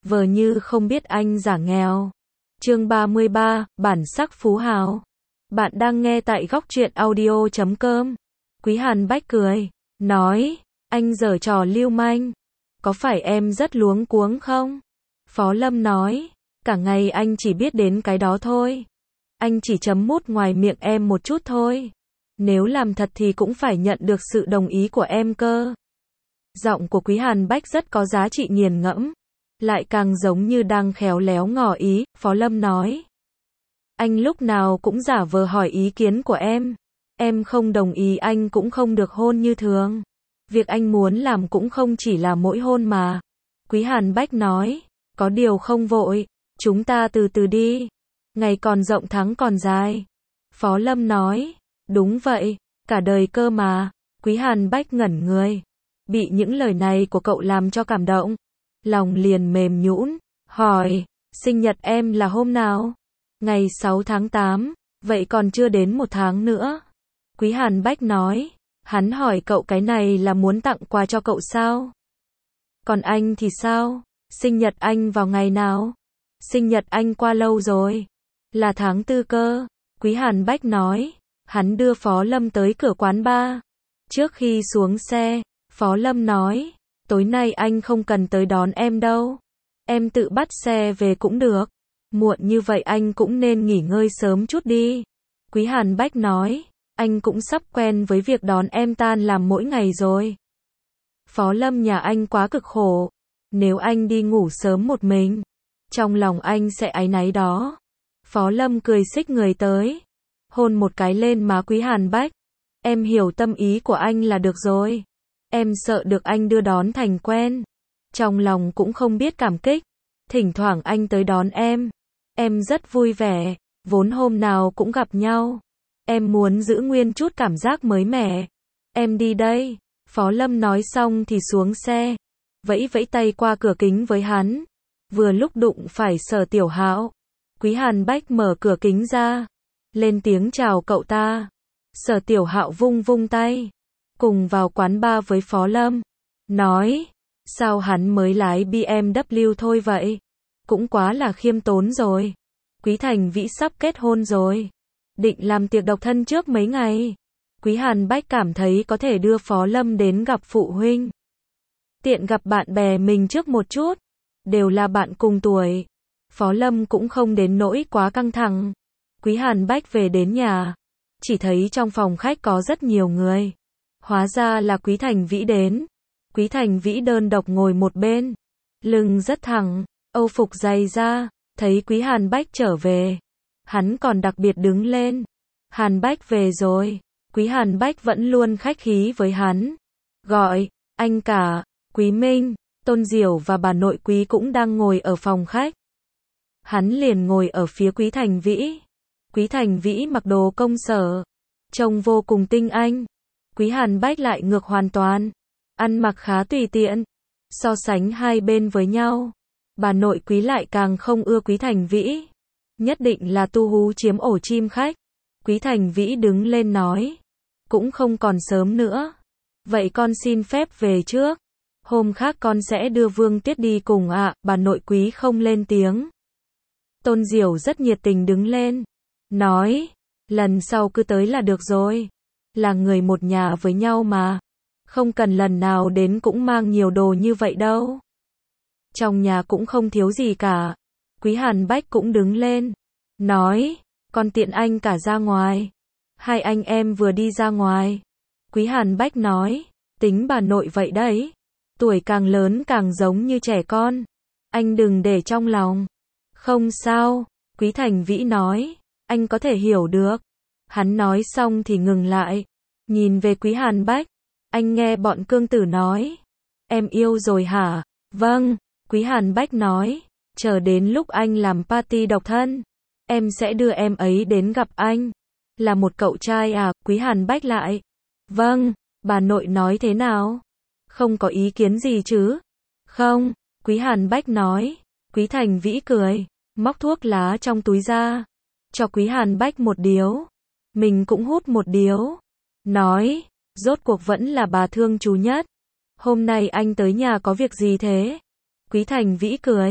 vờ như không biết anh giả nghèo. Chương 33, bản sắc phú hào. Bạn đang nghe tại góc truyện audio.com. Quý Hàn Bách cười, nói, anh giở trò lưu manh. Có phải em rất luống cuống không? Phó Lâm nói, cả ngày anh chỉ biết đến cái đó thôi. Anh chỉ chấm mút ngoài miệng em một chút thôi. Nếu làm thật thì cũng phải nhận được sự đồng ý của em cơ. Giọng của Quý Hàn Bách rất có giá trị nghiền ngẫm, lại càng giống như đang khéo léo ngỏ ý. Phó Lâm nói, anh lúc nào cũng giả vờ hỏi ý kiến của em không đồng ý anh cũng không được hôn như thường. Việc anh muốn làm cũng không chỉ là mỗi hôn mà. Quý Hàn Bách nói, có điều không vội, chúng ta từ từ đi. Ngày còn rộng tháng còn dài. Phó Lâm nói, đúng vậy, cả đời cơ mà. Quý Hàn Bách ngẩn người, bị những lời này của cậu làm cho cảm động. Lòng liền mềm nhũn, hỏi, sinh nhật em là hôm nào? Ngày 6 tháng 8, vậy còn chưa đến 1 tháng nữa. Quý Hàn Bách nói, hắn hỏi cậu cái này là muốn tặng quà cho cậu sao? Còn anh thì sao? Sinh nhật anh vào ngày nào? Sinh nhật anh qua lâu rồi. Là tháng 4 cơ. Quý Hàn Bách nói, hắn đưa Phó Lâm tới cửa quán bar. Trước khi xuống xe, Phó Lâm nói, tối nay anh không cần tới đón em đâu. Em tự bắt xe về cũng được. Muộn như vậy anh cũng nên nghỉ ngơi sớm chút đi. Quý Hàn Bách nói, anh cũng sắp quen với việc đón em tan làm mỗi ngày rồi. Phó Lâm nhà anh quá cực khổ. Nếu anh đi ngủ sớm một mình, trong lòng anh sẽ áy náy đó. Phó Lâm cười xích người tới, hôn một cái lên má Quý Hàn Bách. Em hiểu tâm ý của anh là được rồi. Em sợ được anh đưa đón thành quen. Trong lòng cũng không biết cảm kích. Thỉnh thoảng anh tới đón em rất vui vẻ. Vốn hôm nào cũng gặp nhau. Em muốn giữ nguyên chút cảm giác mới mẻ. Em đi đây. Phó Lâm nói xong thì xuống xe, vẫy vẫy tay qua cửa kính với hắn. Vừa lúc đụng phải Sở Tiểu Hạo. Quý Hàn Bách mở cửa kính ra, lên tiếng chào cậu ta. Sở Tiểu Hạo vung vung tay, cùng vào quán bar với Phó Lâm. Nói, sao hắn mới lái BMW thôi vậy? Cũng quá là khiêm tốn rồi. Quý Thành Vĩ sắp kết hôn rồi, định làm tiệc độc thân trước mấy ngày. Quý Hàn Bách cảm thấy có thể đưa Phó Lâm đến gặp phụ huynh. Tiện gặp bạn bè mình trước một chút. Đều là bạn cùng tuổi. Phó Lâm cũng không đến nỗi quá căng thẳng. Quý Hàn Bách về đến nhà, chỉ thấy trong phòng khách có rất nhiều người. Hóa ra là Quý Thành Vĩ đến. Quý Thành Vĩ đơn độc ngồi một bên, lưng rất thẳng, âu phục dày da. Thấy Quý Hàn Bách trở về, hắn còn đặc biệt đứng lên. Hàn Bách về rồi. Quý Hàn Bách vẫn luôn khách khí với hắn, gọi anh cả. Quý Minh, Tôn Diểu và bà nội Quý cũng đang ngồi ở phòng khách. Hắn liền ngồi ở phía Quý Thành Vĩ. Quý Thành Vĩ mặc đồ công sở, trông vô cùng tinh anh. Quý Hàn Bách lại ngược hoàn toàn, ăn mặc khá tùy tiện. So sánh hai bên với nhau, bà nội Quý lại càng không ưa Quý Thành Vĩ. Nhất định là tu hú chiếm ổ chim khách. Quý Thành Vĩ đứng lên nói, cũng không còn sớm nữa. Vậy con xin phép về trước. Hôm khác con sẽ đưa Vương Tiết đi cùng ạ. Bà nội Quý không lên tiếng. Tôn Diểu rất nhiệt tình đứng lên, nói, lần sau cứ tới là được rồi. Là người một nhà với nhau mà. Không cần lần nào đến cũng mang nhiều đồ như vậy đâu. Trong nhà cũng không thiếu gì cả. Quý Hàn Bách cũng đứng lên, nói, con tiện anh cả ra ngoài. Hai anh em vừa đi ra ngoài. Quý Hàn Bách nói, tính bà nội vậy đấy. Tuổi càng lớn càng giống như trẻ con. Anh đừng để trong lòng. Không sao. Quý Thành Vĩ nói, anh có thể hiểu được. Hắn nói xong thì ngừng lại, nhìn về Quý Hàn Bách. Anh nghe bọn Cương Tử nói, em yêu rồi hả? Vâng. Quý Hàn Bách nói, chờ đến lúc anh làm party độc thân, em sẽ đưa em ấy đến gặp anh. Là một cậu trai à? Quý Hàn Bách lại, vâng. Bà nội nói thế nào? Không có ý kiến gì chứ? Không. Quý Hàn Bách nói. Quý Thành Vĩ cười, móc thuốc lá trong túi ra, cho Quý Hàn Bách một điếu. Mình cũng hút một điếu. Nói, rốt cuộc vẫn là bà thương chú nhất. Hôm nay anh tới nhà có việc gì thế? Quý Thành Vĩ cười,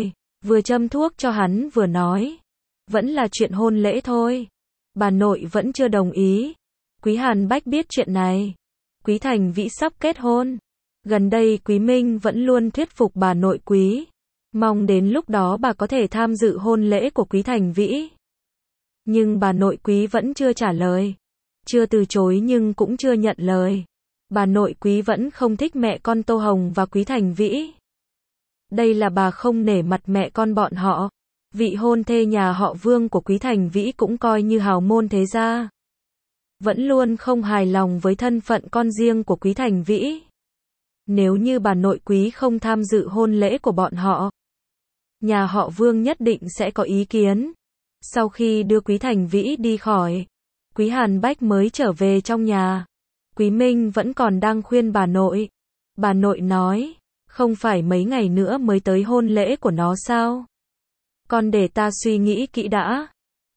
Vừa châm thuốc cho hắn vừa nói. Vẫn là chuyện hôn lễ thôi. Bà nội vẫn chưa đồng ý. Quý Hàn Bách biết chuyện này. Quý Thành Vĩ sắp kết hôn. Gần đây Quý Minh vẫn luôn thuyết phục bà nội Quý. Mong đến lúc đó bà có thể tham dự hôn lễ của Quý Thành Vĩ. Nhưng bà nội Quý vẫn chưa trả lời. Chưa từ chối nhưng cũng chưa nhận lời. Bà nội Quý vẫn không thích mẹ con Tô Hồng và Quý Thành Vĩ. Đây là bà không nể mặt mẹ con bọn họ. Vị hôn thê nhà họ Vương của Quý Thành Vĩ cũng coi như hào môn thế gia. Vẫn luôn không hài lòng với thân phận con riêng của Quý Thành Vĩ. Nếu như bà nội Quý không tham dự hôn lễ của bọn họ, nhà họ Vương nhất định sẽ có ý kiến. Sau khi đưa Quý Thành Vĩ đi khỏi, Quý Hàn Bách mới trở về trong nhà. Quý Minh vẫn còn đang khuyên bà nội. Bà nội nói, không phải mấy ngày nữa mới tới hôn lễ của nó sao? Con để ta suy nghĩ kỹ đã.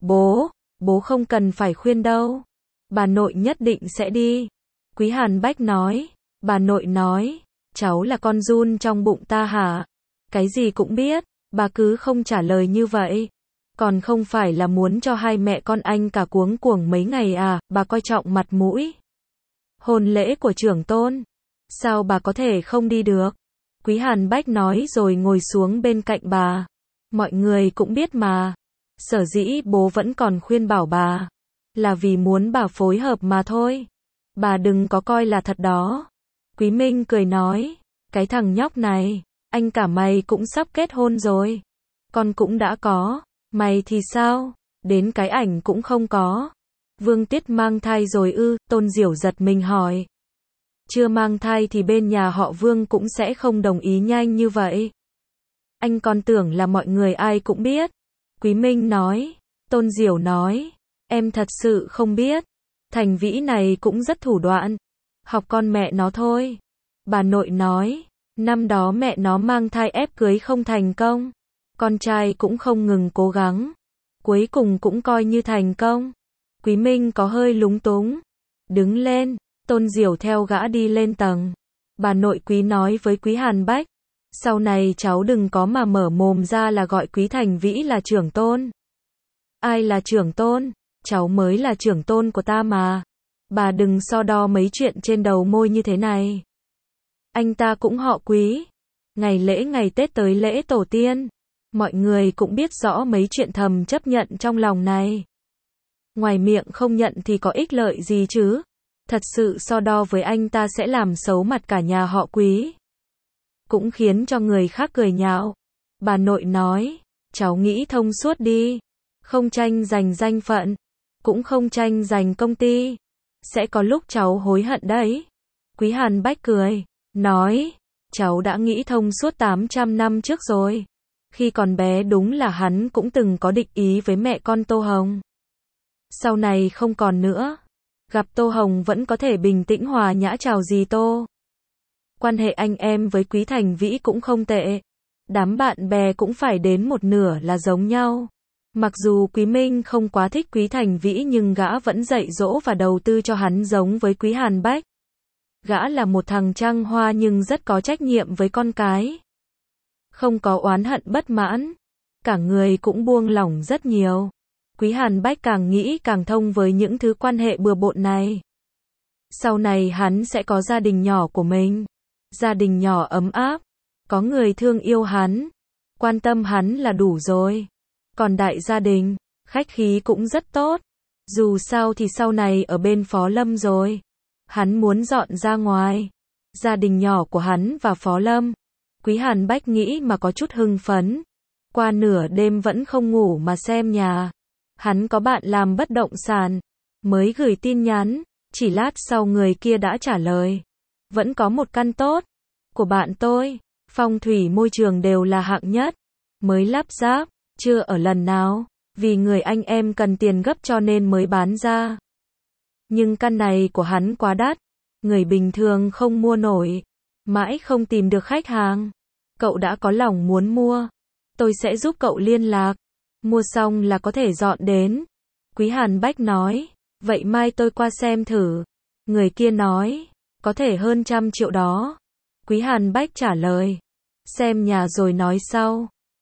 Bố không cần phải khuyên đâu. Bà nội nhất định sẽ đi. Quý Hàn Bách nói. Bà nội nói, cháu là con giun trong bụng ta hả? Cái gì cũng biết, bà cứ không trả lời như vậy. Còn không phải là muốn cho hai mẹ con anh cả cuống cuồng mấy ngày à, bà coi trọng mặt mũi. Hôn lễ của trưởng tôn, sao bà có thể không đi được? Quý Hàn Bách nói rồi ngồi xuống bên cạnh bà. Mọi người cũng biết mà. Sở dĩ bố vẫn còn khuyên bảo bà, là vì muốn bà phối hợp mà thôi. Bà đừng có coi là thật đó. Quý Minh cười nói, cái thằng nhóc này, anh cả mày cũng sắp kết hôn rồi. Con cũng đã có, mày thì sao? Đến cái ảnh cũng không có. Vương Tiết mang thai rồi ư? Tôn Diểu giật mình hỏi. Chưa mang thai thì bên nhà họ Vương cũng sẽ không đồng ý nhanh như vậy. Anh còn tưởng là mọi người ai cũng biết. Quý Minh nói. Tôn Diểu nói, em thật sự không biết. Thành Vĩ này cũng rất thủ đoạn. Học con mẹ nó thôi. Bà nội nói, năm đó mẹ nó mang thai ép cưới không thành công. Con trai cũng không ngừng cố gắng. Cuối cùng cũng coi như thành công. Quý Minh có hơi lúng túng. Đứng lên, Tôn Diểu theo gã đi lên tầng. Bà nội Quý nói với Quý Hàn Bách, sau này cháu đừng có mà mở mồm ra là gọi Quý Thành Vĩ là trưởng tôn. Ai là trưởng tôn? Cháu mới là trưởng tôn của ta mà. Bà đừng so đo mấy chuyện trên đầu môi như thế này. Anh ta cũng họ Quý. Ngày lễ ngày Tết tới lễ tổ tiên. Mọi người cũng biết rõ mấy chuyện thầm chấp nhận trong lòng này. Ngoài miệng không nhận thì có ích lợi gì chứ. Thật sự so đo với anh ta sẽ làm xấu mặt cả nhà họ Quý. Cũng khiến cho người khác cười nhạo. Bà nội nói, cháu nghĩ thông suốt đi. Không tranh giành danh phận. Cũng không tranh giành công ty. Sẽ có lúc cháu hối hận đấy. Quý Hàn Bách cười, nói, cháu đã nghĩ thông suốt 800 năm trước rồi. Khi còn bé đúng là hắn cũng từng có địch ý với mẹ con Tô Hồng. Sau này không còn nữa. Gặp Tô Hồng vẫn có thể bình tĩnh hòa nhã chào dì Tô. Quan hệ anh em với Quý Thành Vĩ cũng không tệ. Đám bạn bè cũng phải đến một nửa là giống nhau. Mặc dù Quý Minh không quá thích Quý Thành Vĩ nhưng gã vẫn dạy dỗ và đầu tư cho hắn giống với Quý Hàn Bách. Gã là một thằng trăng hoa nhưng rất có trách nhiệm với con cái. Không có oán hận bất mãn. Cả người cũng buông lỏng rất nhiều. Quý Hàn Bách càng nghĩ càng thông với những thứ quan hệ bừa bộn này. Sau này hắn sẽ có gia đình nhỏ của mình. Gia đình nhỏ ấm áp. Có người thương yêu hắn. Quan tâm hắn là đủ rồi. Còn đại gia đình, khách khí cũng rất tốt. Dù sao thì sau này ở bên Phó Lâm rồi. Hắn muốn dọn ra ngoài. Gia đình nhỏ của hắn và Phó Lâm. Quý Hàn Bách nghĩ mà có chút hưng phấn. Qua nửa đêm vẫn không ngủ mà xem nhà. Hắn có bạn làm bất động sản. Mới gửi tin nhắn. Chỉ lát sau người kia đã trả lời. Vẫn có một căn tốt. Của bạn tôi. Phong thủy môi trường đều là hạng nhất. Mới lắp ráp. Chưa ở lần nào. Vì người anh em cần tiền gấp cho nên mới bán ra. Nhưng căn này của hắn quá đắt. Người bình thường không mua nổi. Mãi không tìm được khách hàng. Cậu đã có lòng muốn mua. Tôi sẽ giúp cậu liên lạc. Mua xong là có thể dọn đến. Quý Hàn Bách nói. Vậy mai tôi qua xem thử. Người kia nói. Có thể hơn 100 triệu đó. Quý Hàn Bách trả lời. Xem nhà rồi nói sau.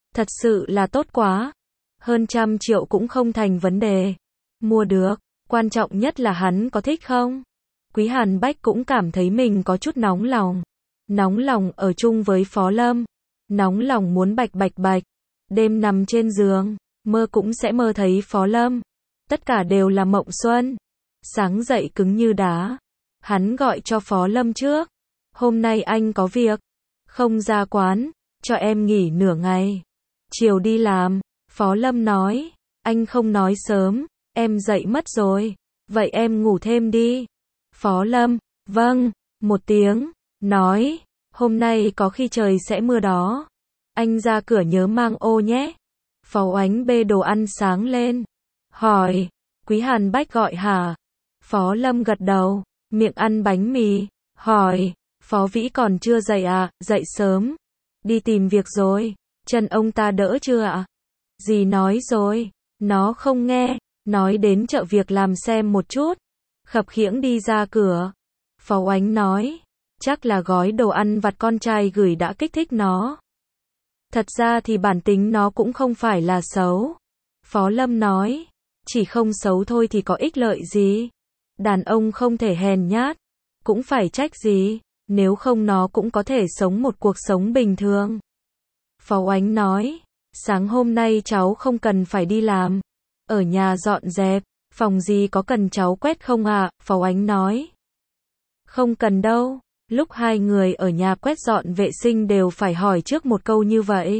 Thật sự là tốt quá. Hơn 100 triệu cũng không thành vấn đề. Mua được, quan trọng nhất là hắn có thích không? Quý Hàn Bách cũng cảm thấy mình có chút nóng lòng. Nóng lòng ở chung với Phó Lâm. Nóng lòng muốn bạch bạch bạch. Đêm nằm trên giường, mơ cũng sẽ mơ thấy Phó Lâm. Tất cả đều là mộng xuân. Sáng dậy cứng như đá. Hắn gọi cho Phó Lâm trước. Hôm nay anh có việc. Không ra quán, cho em nghỉ nửa ngày. Chiều đi làm. Phó Lâm nói. Anh không nói sớm, em dậy mất rồi. Vậy em ngủ thêm đi. Phó Lâm, vâng, một tiếng, nói. Hôm nay có khi trời sẽ mưa đó. Anh ra cửa nhớ mang ô nhé. Phó Oánh bê đồ ăn sáng lên. Hỏi, Quý Hàn Bách gọi hả? Phó Lâm gật đầu, miệng ăn bánh mì. Hỏi, Phó Vĩ còn chưa dậy à? Dậy sớm. Đi tìm việc rồi. Chân ông ta đỡ chưa ạ? Dì nói rồi. Nó không nghe. Nói đến chợ việc làm xem một chút. Khập khiễng đi ra cửa. Phó Oánh nói. Chắc là gói đồ ăn vặt con trai gửi đã kích thích nó. Thật ra thì bản tính nó cũng không phải là xấu. Phó Lâm nói. Chỉ không xấu thôi thì có ích lợi gì. Đàn ông không thể hèn nhát. Cũng phải trách gì. Nếu không nó cũng có thể sống một cuộc sống bình thường. Phó Oánh nói. Sáng hôm nay cháu không cần phải đi làm. Ở nhà dọn dẹp. Phòng gì có cần cháu quét không ạ? Phó Oánh nói. Không cần đâu. Lúc hai người ở nhà quét dọn vệ sinh đều phải hỏi trước một câu như vậy.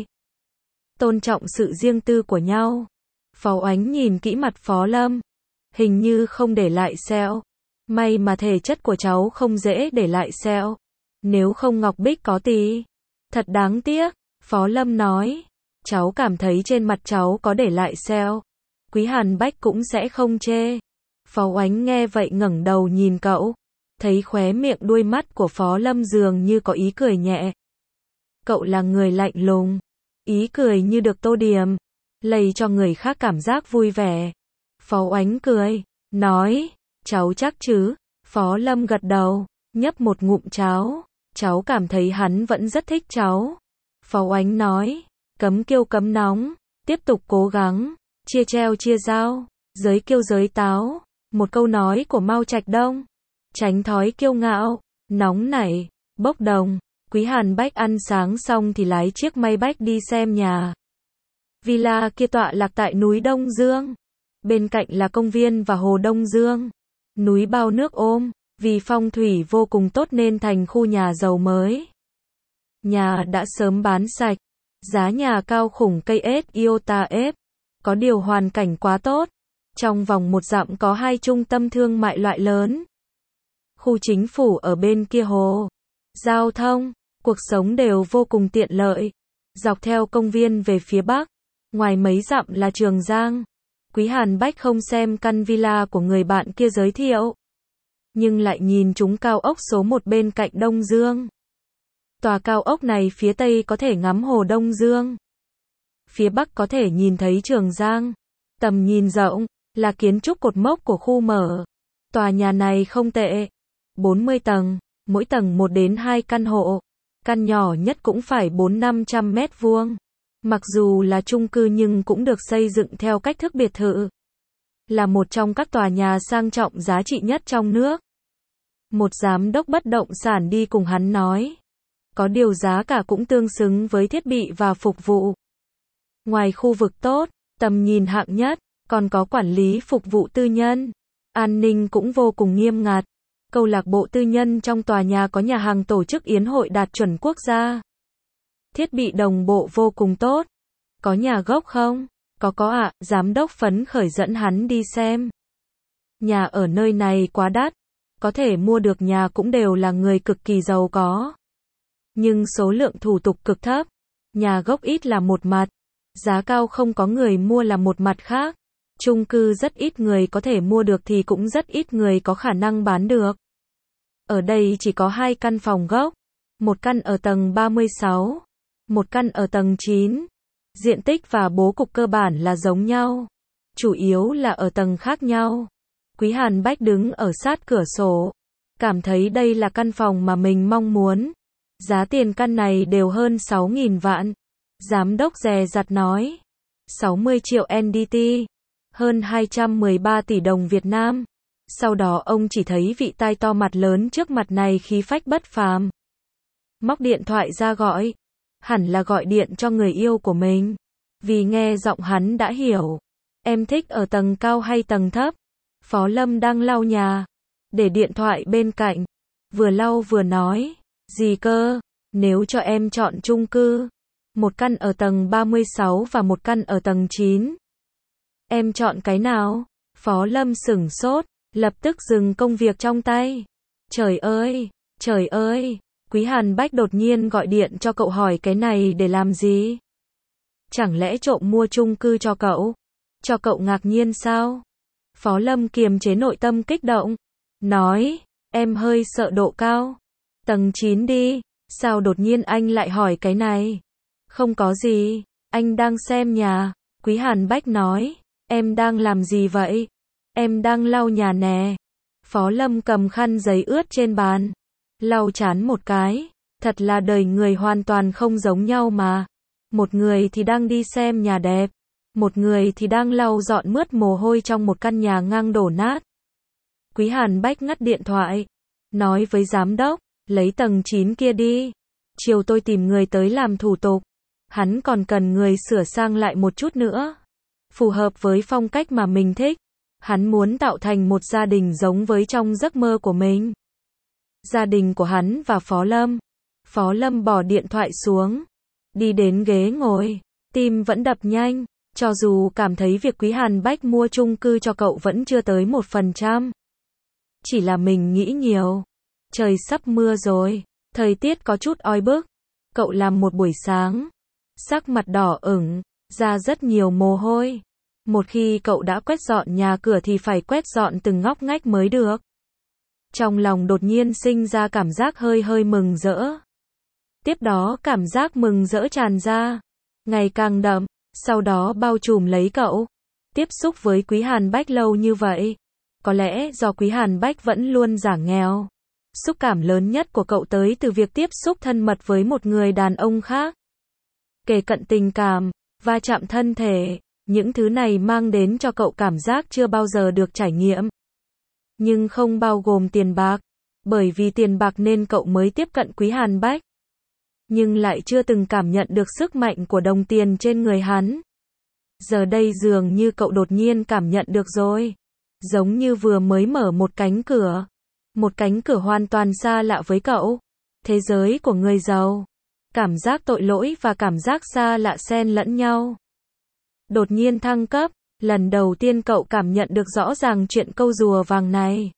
Tôn trọng sự riêng tư của nhau. Phó Oánh nhìn kỹ mặt Phó Lâm. Hình như không để lại sẹo. May mà thể chất của cháu không dễ để lại sẹo. Nếu không Ngọc Bích có tí. Thật đáng tiếc. Phó Lâm nói. Cháu cảm thấy trên mặt cháu có để lại sẹo. Quý Hàn Bách cũng sẽ không chê. Phó Oánh nghe vậy ngẩng đầu nhìn cậu. Thấy khóe miệng đuôi mắt của Phó Lâm dường như có ý cười nhẹ. Cậu là người lạnh lùng. Ý cười như được tô điểm. Lây cho người khác cảm giác vui vẻ. Phó Oánh cười. Nói. Cháu chắc chứ? Phó Lâm gật đầu. Nhấp một ngụm cháo. Cháu cảm thấy hắn vẫn rất thích cháu. Phó Oánh nói. Cấm kiêu cấm nóng. Tiếp tục cố gắng. Chia treo chia dao. Giới kiêu giới táo. Một câu nói của Mao Trạch Đông. Tránh thói kiêu ngạo, nóng nảy, bốc đồng. Quý Hàn Bách ăn sáng xong thì lái chiếc Maybach đi xem nhà. Villa kia tọa lạc tại núi Đông Dương. Bên cạnh là công viên và hồ Đông Dương. Núi bao nước ôm, vì phong thủy vô cùng tốt nên thành khu nhà giàu mới. Nhà đã sớm bán sạch. Giá nhà cao khủng cây ếch Iota ép. Có điều hoàn cảnh quá tốt. Trong vòng 1 dặm có 2 trung tâm thương mại loại lớn. Khu chính phủ ở bên kia hồ. Giao thông, cuộc sống đều vô cùng tiện lợi. Dọc theo công viên về phía bắc, ngoài mấy dặm là Trường Giang. Quý Hàn Bách không xem căn villa của người bạn kia giới thiệu, nhưng lại nhìn chúng cao ốc số 1 bên cạnh Đông Dương. Tòa cao ốc này phía tây có thể ngắm hồ Đông Dương. Phía bắc có thể nhìn thấy Trường Giang. Tầm nhìn rộng, là kiến trúc cột mốc của khu mở. Tòa nhà này không tệ. 40 tầng, mỗi tầng 1 đến 2 căn hộ. Căn nhỏ nhất cũng phải 400-500 mét vuông. Mặc dù là chung cư nhưng cũng được xây dựng theo cách thức biệt thự. Là một trong các tòa nhà sang trọng giá trị nhất trong nước. Một giám đốc bất động sản đi cùng hắn nói. Có điều giá cả cũng tương xứng với thiết bị và phục vụ. Ngoài khu vực tốt, tầm nhìn hạng nhất, còn có quản lý phục vụ tư nhân. An ninh cũng vô cùng nghiêm ngặt. Câu lạc bộ tư nhân trong tòa nhà có nhà hàng tổ chức yến hội đạt chuẩn quốc gia. Thiết bị đồng bộ vô cùng tốt. Có nhà gốc không? Có ạ, giám đốc phấn khởi dẫn hắn đi xem. Nhà ở nơi này quá đắt. Có thể mua được nhà cũng đều là người cực kỳ giàu có. Nhưng số lượng thủ tục cực thấp. Nhà gốc ít là một mặt. Giá cao không có người mua là một mặt khác. Chung cư rất ít người có thể mua được thì cũng rất ít người có khả năng bán được. Ở đây chỉ có 2 căn phòng gốc. Một căn ở tầng 36. Một căn ở tầng 9. Diện tích và bố cục cơ bản là giống nhau. Chủ yếu là ở tầng khác nhau. Quý Hàn Bách đứng ở sát cửa sổ. Cảm thấy đây là căn phòng mà mình mong muốn. Giá tiền căn này đều hơn 6.000 vạn. Giám đốc dè dặt nói. 60 triệu NDT. Hơn 213 tỷ đồng Việt Nam. Sau đó ông chỉ thấy vị tai to mặt lớn trước mặt này khí phách bất phàm. Móc điện thoại ra gọi. Hẳn là gọi điện cho người yêu của mình. Vì nghe giọng hắn đã hiểu. Em thích ở tầng cao hay tầng thấp? Phó Lâm đang lau nhà. Để điện thoại bên cạnh. Vừa lau vừa nói. Gì cơ? Nếu cho em chọn chung cư. Một căn ở tầng 36 và một căn ở tầng 9. Em chọn cái nào? Phó Lâm sửng sốt. Lập tức dừng công việc trong tay. Trời ơi! Trời ơi! Quý Hàn Bách đột nhiên gọi điện cho cậu hỏi cái này để làm gì? Chẳng lẽ trộm mua chung cư cho cậu? Cho cậu ngạc nhiên sao? Phó Lâm kiềm chế nội tâm kích động. Nói, em hơi sợ độ cao. Tầng 9 đi. Sao đột nhiên anh lại hỏi cái này? Không có gì, anh đang xem nhà. Quý Hàn Bách nói, em đang làm gì vậy? Em đang lau nhà nè. Phó Lâm cầm khăn giấy ướt trên bàn. Lau chán một cái. Thật là đời người hoàn toàn không giống nhau mà. Một người thì đang đi xem nhà đẹp. Một người thì đang lau dọn mướt mồ hôi trong một căn nhà ngang đổ nát. Quý Hàn Bách ngắt điện thoại. Nói với giám đốc, lấy tầng 9 kia đi. Chiều tôi tìm người tới làm thủ tục. Hắn còn cần người sửa sang lại một chút nữa. Phù hợp với phong cách mà mình thích. Hắn muốn tạo thành một gia đình giống với trong giấc mơ của mình. Gia đình của hắn và Phó Lâm. Phó Lâm bỏ điện thoại xuống. Đi đến ghế ngồi. Tim vẫn đập nhanh. Cho dù cảm thấy việc Quý Hàn Bách mua chung cư cho cậu vẫn chưa tới 1%. Chỉ là mình nghĩ nhiều. Trời sắp mưa rồi. Thời tiết có chút oi bức. Cậu làm một buổi sáng. Sắc mặt đỏ ửng. Ra rất nhiều mồ hôi. Một khi cậu đã quét dọn nhà cửa thì phải quét dọn từng ngóc ngách mới được. Trong lòng đột nhiên sinh ra cảm giác hơi hơi mừng rỡ. Tiếp đó cảm giác mừng rỡ tràn ra. Ngày càng đậm. Sau đó bao trùm lấy cậu. Tiếp xúc với Quý Hàn Bách lâu như vậy. Có lẽ do Quý Hàn Bách vẫn luôn giả nghèo. Xúc cảm lớn nhất của cậu tới từ việc tiếp xúc thân mật với một người đàn ông khác. Kể cận tình cảm, va chạm thân thể. Những thứ này mang đến cho cậu cảm giác chưa bao giờ được trải nghiệm. Nhưng không bao gồm tiền bạc. Bởi vì tiền bạc nên cậu mới tiếp cận Quý Hàn Bách. Nhưng lại chưa từng cảm nhận được sức mạnh của đồng tiền trên người hắn. Giờ đây dường như cậu đột nhiên cảm nhận được rồi. Giống như vừa mới mở một cánh cửa. Một cánh cửa hoàn toàn xa lạ với cậu. Thế giới của người giàu. Cảm giác tội lỗi và cảm giác xa lạ xen lẫn nhau. Đột nhiên thăng cấp. Lần đầu tiên cậu cảm nhận được rõ ràng chuyện câu rùa vàng này.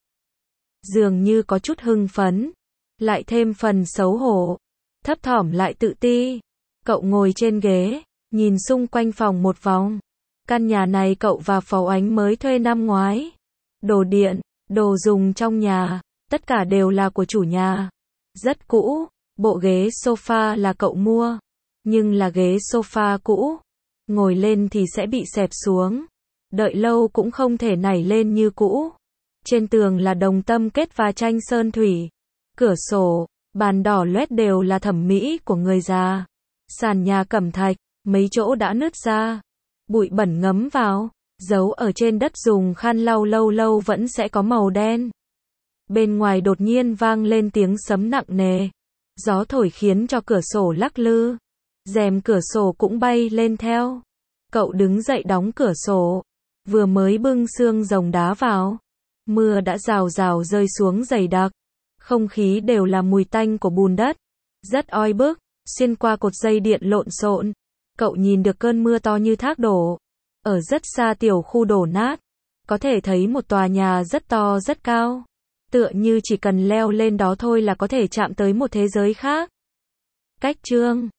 Dường như có chút hưng phấn. Lại thêm phần xấu hổ. Thấp thỏm lại tự ti. Cậu ngồi trên ghế. Nhìn xung quanh phòng một vòng. Căn nhà này cậu và Phó Ánh mới thuê năm ngoái. Đồ điện, đồ dùng trong nhà. Tất cả đều là của chủ nhà. Rất cũ. Bộ ghế sofa là cậu mua. Nhưng là ghế sofa cũ. Ngồi lên thì sẽ bị xẹp xuống. Đợi lâu cũng không thể nảy lên như cũ. Trên tường là đồng tâm kết và tranh sơn thủy. Cửa sổ, bàn đỏ loét đều là thẩm mỹ của người già. Sàn nhà cẩm thạch, mấy chỗ đã nứt ra. Bụi bẩn ngấm vào. Dấu ở trên đất dùng khăn lau lâu lâu vẫn sẽ có màu đen. Bên ngoài đột nhiên vang lên tiếng sấm nặng nề. Gió thổi khiến cho cửa sổ lắc lư. Rèm cửa sổ cũng bay lên theo. Cậu đứng dậy đóng cửa sổ. Vừa mới bưng xương rồng đá vào. Mưa đã rào rào rơi xuống dày đặc. Không khí đều là mùi tanh của bùn đất. Rất oi bức. Xuyên qua cột dây điện lộn xộn. Cậu nhìn được cơn mưa to như thác đổ. Ở rất xa tiểu khu đổ nát. Có thể thấy một tòa nhà rất to rất cao. Tựa như chỉ cần leo lên đó thôi là có thể chạm tới một thế giới khác. Cách chương